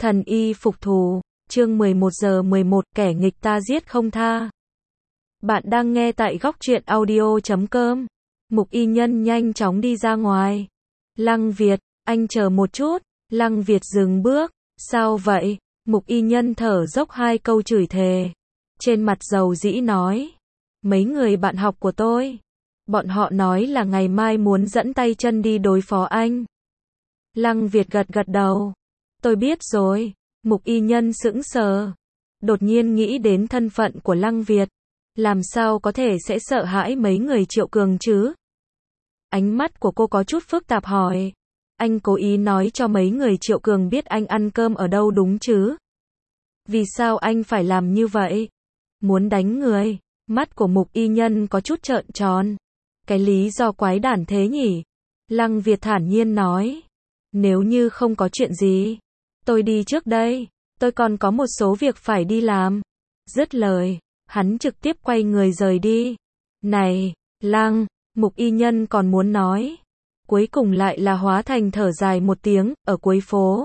Thần y phục thù, chương 11:11 kẻ nghịch ta giết không tha. Bạn đang nghe tại góc truyện audio.com. Mục y nhân nhanh chóng đi ra ngoài. Lăng Việt, anh chờ một chút. Lăng Việt dừng bước. Sao vậy? Mục y nhân thở dốc hai câu chửi thề. Trên mặt dầu dĩ nói. Mấy người bạn học của tôi. Bọn họ nói là ngày mai muốn dẫn tay chân đi đối phó anh. Lăng Việt gật gật đầu. Tôi biết rồi. Mục y nhân sững sờ. Đột nhiên nghĩ đến thân phận của Lăng Việt. Làm sao có thể sẽ sợ hãi mấy người Triệu Cường chứ? Ánh mắt của cô có chút phức tạp hỏi. Anh cố ý nói cho mấy người Triệu Cường biết anh ăn cơm ở đâu đúng chứ? Vì sao anh phải làm như vậy? Muốn đánh người? Mắt của Mục y nhân có chút trợn tròn. Cái lý do quái đản thế nhỉ? Lăng Việt thản nhiên nói. Nếu như không có chuyện gì, tôi đi trước đây, tôi còn có một số việc phải đi làm. Dứt lời, hắn trực tiếp quay người rời đi. Này, Lăng, Mục y nhân còn muốn nói. Cuối cùng lại là hóa thành thở dài một tiếng, ở cuối phố.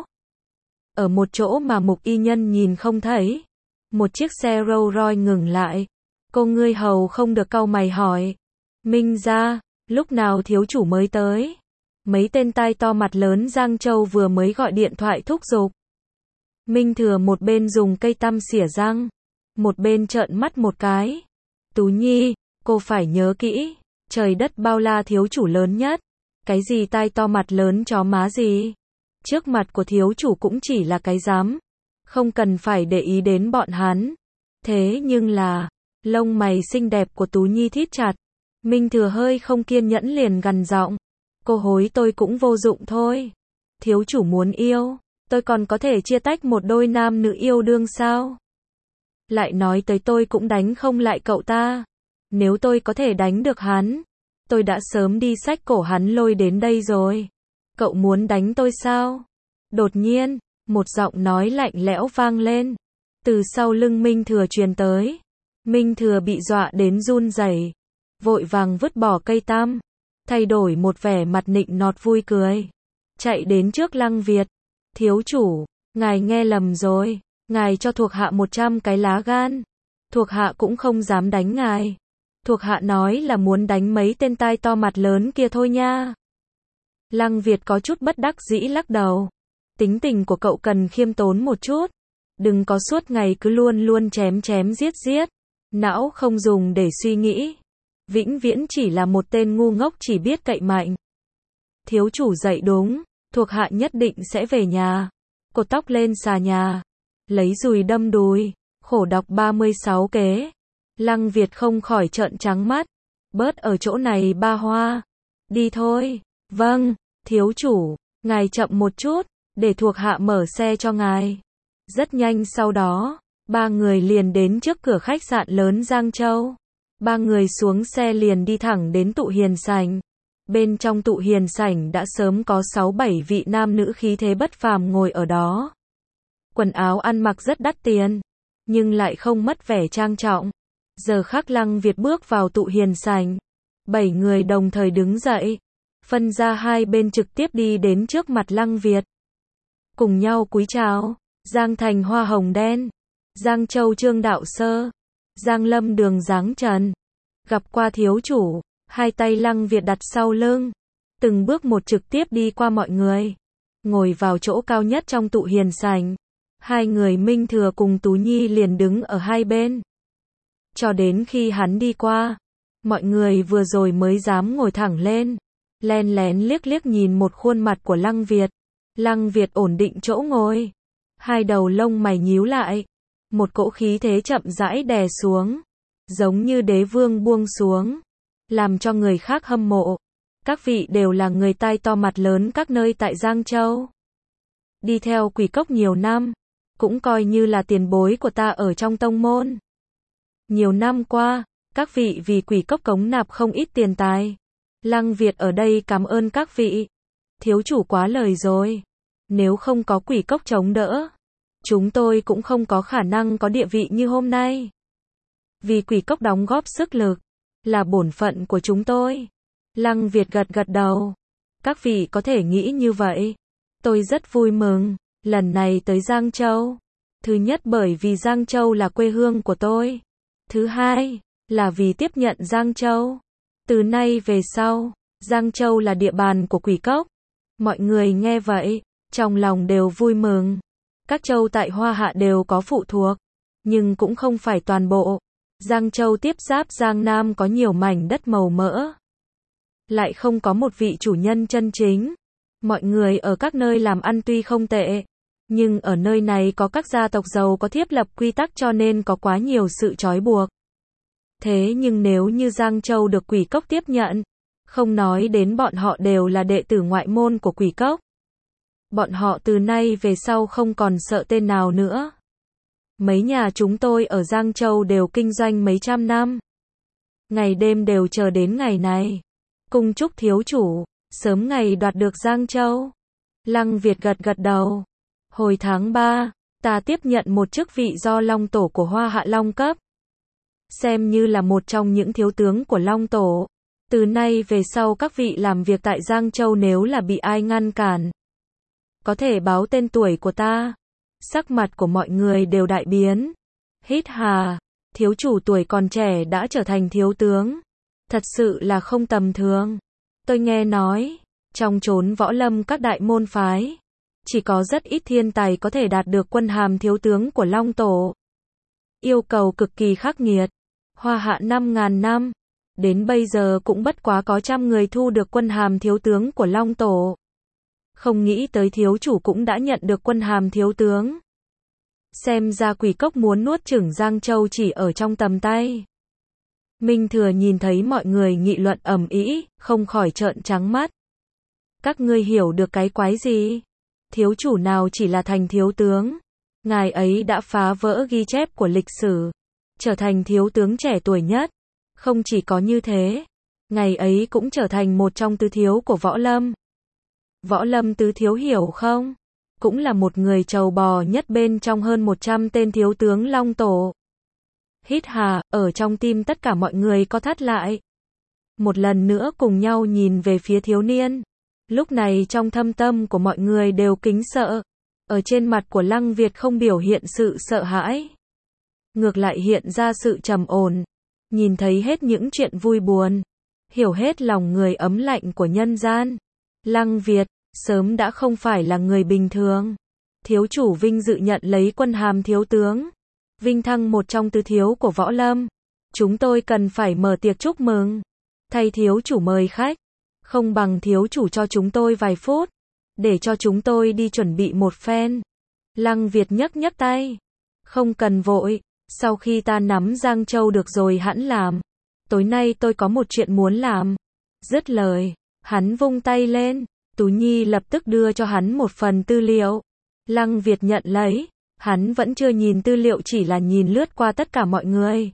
Ở một chỗ mà Mục y nhân nhìn không thấy. Một chiếc xe Rolls Royce ngừng lại. Cô ngươi hầu không được cau mày hỏi. Minh ra, lúc nào thiếu chủ mới tới? Mấy tên tai to mặt lớn Giang Châu vừa mới gọi điện thoại thúc giục. Minh Thừa một bên dùng cây tăm xỉa răng, một bên trợn mắt một cái. Tú Nhi, cô phải nhớ kỹ, trời đất bao la thiếu chủ lớn nhất. Cái gì tai to mặt lớn chó má gì? Trước mặt của thiếu chủ cũng chỉ là cái rắm. Không cần phải để ý đến bọn hắn. Thế nhưng là, lông mày xinh đẹp của Tú Nhi thít chặt. Minh Thừa hơi không kiên nhẫn liền gằn giọng. Cô hối tôi cũng vô dụng thôi. Thiếu chủ muốn yêu, tôi còn có thể chia tách một đôi nam nữ yêu đương sao? Lại nói tới tôi cũng đánh không lại cậu ta. Nếu tôi có thể đánh được hắn, tôi đã sớm đi xách cổ hắn lôi đến đây rồi. Cậu muốn đánh tôi sao? Đột nhiên, một giọng nói lạnh lẽo vang lên. Từ sau lưng Minh Thừa truyền tới. Minh Thừa bị dọa đến run rẩy, vội vàng vứt bỏ cây tăm, thay đổi một vẻ mặt nịnh nọt vui cười. Chạy đến trước Lăng Việt. Thiếu chủ, ngài nghe lầm rồi. Ngài cho thuộc hạ 100 cái lá gan. Thuộc hạ cũng không dám đánh ngài. Thuộc hạ nói là muốn đánh mấy tên tai to mặt lớn kia thôi nha. Lăng Việt có chút bất đắc dĩ lắc đầu. Tính tình của cậu cần khiêm tốn một chút. Đừng có suốt ngày cứ luôn luôn chém chém giết giết. Não không dùng để suy nghĩ. Vĩnh viễn chỉ là một tên ngu ngốc chỉ biết cậy mạnh. Thiếu chủ dạy đúng, thuộc hạ nhất định sẽ về nhà. Cột tóc lên xà nhà, lấy dùi đâm đùi, khổ đọc 36 kế. Lăng Việt không khỏi trợn trắng mắt. Bớt ở chỗ này ba hoa. Đi thôi. Vâng, thiếu chủ, ngài chậm một chút, để thuộc hạ mở xe cho ngài. Rất nhanh sau đó, ba người liền đến trước cửa khách sạn lớn Giang Châu. Ba người xuống xe liền đi thẳng đến tụ hiền sảnh. Bên trong tụ hiền sảnh đã sớm có 6-7 vị nam nữ khí thế bất phàm ngồi ở đó. Quần áo ăn mặc rất đắt tiền, nhưng lại không mất vẻ trang trọng. Giờ khắc Lăng Việt bước vào tụ hiền sảnh. 7 người đồng thời đứng dậy, phân ra hai bên trực tiếp đi đến trước mặt Lăng Việt. Cùng nhau cúi chào. Giang Thành Hoa Hồng Đen, Giang Châu Trương Đạo Sơ, Giang Lâm Đường Giáng Trần. Gặp qua thiếu chủ, hai tay Lăng Việt đặt sau lưng, từng bước một trực tiếp đi qua mọi người, ngồi vào chỗ cao nhất trong tụ hiền sảnh. Hai người Minh Thừa cùng Tú Nhi liền đứng ở hai bên. Cho đến khi hắn đi qua, mọi người vừa rồi mới dám ngồi thẳng lên, len lén liếc liếc nhìn một khuôn mặt của Lăng Việt. Lăng Việt ổn định chỗ ngồi, hai đầu lông mày nhíu lại, một cỗ khí thế chậm rãi đè xuống, giống như đế vương buông xuống, làm cho người khác hâm mộ. Các vị đều là người tai to mặt lớn các nơi tại Giang Châu. Đi theo Quỷ Cốc nhiều năm, cũng coi như là tiền bối của ta ở trong tông môn. Nhiều năm qua, các vị vì Quỷ Cốc cống nạp không ít tiền tài. Lăng Việt ở đây cảm ơn các vị. Thiếu chủ quá lời rồi. Nếu không có Quỷ Cốc chống đỡ, chúng tôi cũng không có khả năng có địa vị như hôm nay. Vì Quỷ Cốc đóng góp sức lực, là bổn phận của chúng tôi. Lăng Việt gật gật đầu. Các vị có thể nghĩ như vậy, tôi rất vui mừng. lần này tới Giang Châu. Thứ nhất bởi vì Giang Châu là quê hương của tôi. Thứ hai, là vì tiếp nhận Giang Châu. Từ nay về sau, Giang Châu là địa bàn của Quỷ Cốc. Mọi người nghe vậy, trong lòng đều vui mừng. Các châu tại Hoa Hạ đều có phụ thuộc, nhưng cũng không phải toàn bộ. Giang Châu tiếp giáp Giang Nam có nhiều mảnh đất màu mỡ, lại không có một vị chủ nhân chân chính. Mọi người ở các nơi làm ăn tuy không tệ, nhưng ở nơi này có các gia tộc giàu có thiết lập quy tắc cho nên có quá nhiều sự trói buộc. Thế nhưng nếu như Giang Châu được Quỷ Cốc tiếp nhận, không nói đến bọn họ đều là đệ tử ngoại môn của Quỷ Cốc. Bọn họ từ nay về sau không còn sợ tên nào nữa. Mấy nhà chúng tôi ở Giang Châu đều kinh doanh mấy trăm năm. Ngày đêm đều chờ đến ngày này. Cung chúc thiếu chủ, sớm ngày đoạt được Giang Châu. Lăng Việt gật gật đầu. Hồi tháng 3, ta tiếp nhận một chức vị do Long Tổ của Hoa Hạ Long cấp. Xem như là một trong những thiếu tướng của Long Tổ. Từ nay về sau các vị làm việc tại Giang Châu nếu là bị ai ngăn cản, có thể báo tên tuổi của ta. Sắc mặt của mọi người đều đại biến. Hít hà, thiếu chủ tuổi còn trẻ đã trở thành thiếu tướng. Thật sự là không tầm thường. Tôi nghe nói, trong chốn võ lâm các đại môn phái, chỉ có rất ít thiên tài có thể đạt được quân hàm thiếu tướng của Long Tổ. Yêu cầu cực kỳ khắc nghiệt. Hoa Hạ 5.000 năm, đến bây giờ cũng bất quá có trăm người thu được quân hàm thiếu tướng của Long Tổ. Không nghĩ tới thiếu chủ cũng đã nhận được quân hàm thiếu tướng. Xem ra Quỷ Cốc muốn nuốt chửng Giang Châu chỉ ở trong tầm tay. Minh Thừa nhìn thấy mọi người nghị luận ầm ĩ, không khỏi trợn trắng mắt. Các ngươi hiểu được cái quái gì? Thiếu chủ nào chỉ là thành thiếu tướng, ngài ấy đã phá vỡ ghi chép của lịch sử, trở thành thiếu tướng trẻ tuổi nhất. Không chỉ có như thế, ngài ấy cũng trở thành một trong tứ thiếu của võ lâm. Võ lâm tứ thiếu hiểu không? Cũng là một người trầu bò nhất bên trong hơn 100 tên thiếu tướng Long Tổ. Hít hà, ở trong tim tất cả mọi người co thắt lại. Một lần nữa cùng nhau nhìn về phía thiếu niên. Lúc này trong thâm tâm của mọi người đều kính sợ. Ở trên mặt của Lăng Việt không biểu hiện sự sợ hãi, ngược lại hiện ra sự trầm ổn. Nhìn thấy hết những chuyện vui buồn, hiểu hết lòng người ấm lạnh của nhân gian. Lăng Việt sớm đã không phải là người bình thường. Thiếu chủ vinh dự nhận lấy quân hàm thiếu tướng, vinh thăng một trong tứ thiếu của võ lâm. Chúng tôi cần phải mở tiệc chúc mừng. Thay thiếu chủ mời khách, không bằng thiếu chủ cho chúng tôi vài phút, để cho chúng tôi đi chuẩn bị một phen. Lăng Việt nhấc nhấc tay. Không cần vội, sau khi ta nắm Giang Châu được rồi hẵng làm. Tối nay tôi có một chuyện muốn làm. Dứt lời, hắn vung tay lên. Tú Nhi lập tức đưa cho hắn một phần tư liệu. Lăng Việt nhận lấy, hắn vẫn chưa nhìn tư liệu chỉ là nhìn lướt qua tất cả mọi người.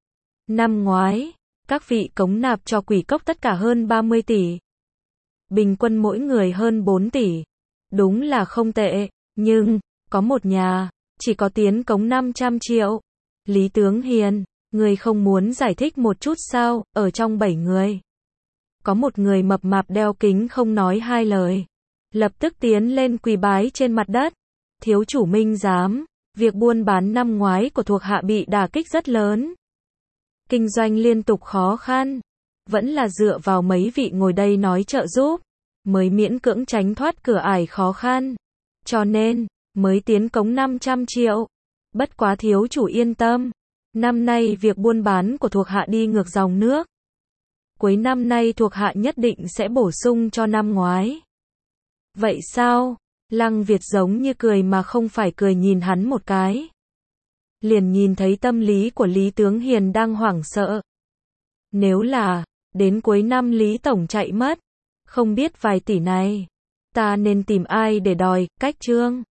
Năm ngoái, các vị cống nạp cho Quỷ Cốc tất cả hơn 30 tỷ. Bình quân mỗi người hơn 4 tỷ. Đúng là không tệ, nhưng, có một nhà, chỉ có tiến cống 500 triệu. Lý Tướng Hiền, người không muốn giải thích một chút sao, ở trong 7 người. Có một người mập mạp đeo kính không nói hai lời. Lập tức tiến lên quỳ bái trên mặt đất. Thiếu chủ minh giám, việc buôn bán năm ngoái của thuộc hạ bị đả kích rất lớn. Kinh doanh liên tục khó khăn. Vẫn là dựa vào mấy vị ngồi đây nói trợ giúp, mới miễn cưỡng tránh thoát cửa ải khó khăn. Cho nên, mới tiến cống 500 triệu. Bất quá thiếu chủ yên tâm. Năm nay việc buôn bán của thuộc hạ đi ngược dòng nước. Cuối năm nay thuộc hạ nhất định sẽ bổ sung cho năm ngoái. Vậy sao? Lăng Việt giống như cười mà không phải cười nhìn hắn một cái. Liền nhìn thấy tâm lý của Lý Tướng Hiền đang hoảng sợ. Nếu là, đến cuối năm Lý Tổng chạy mất, không biết vài tỷ này, ta nên tìm ai để đòi, cách trương.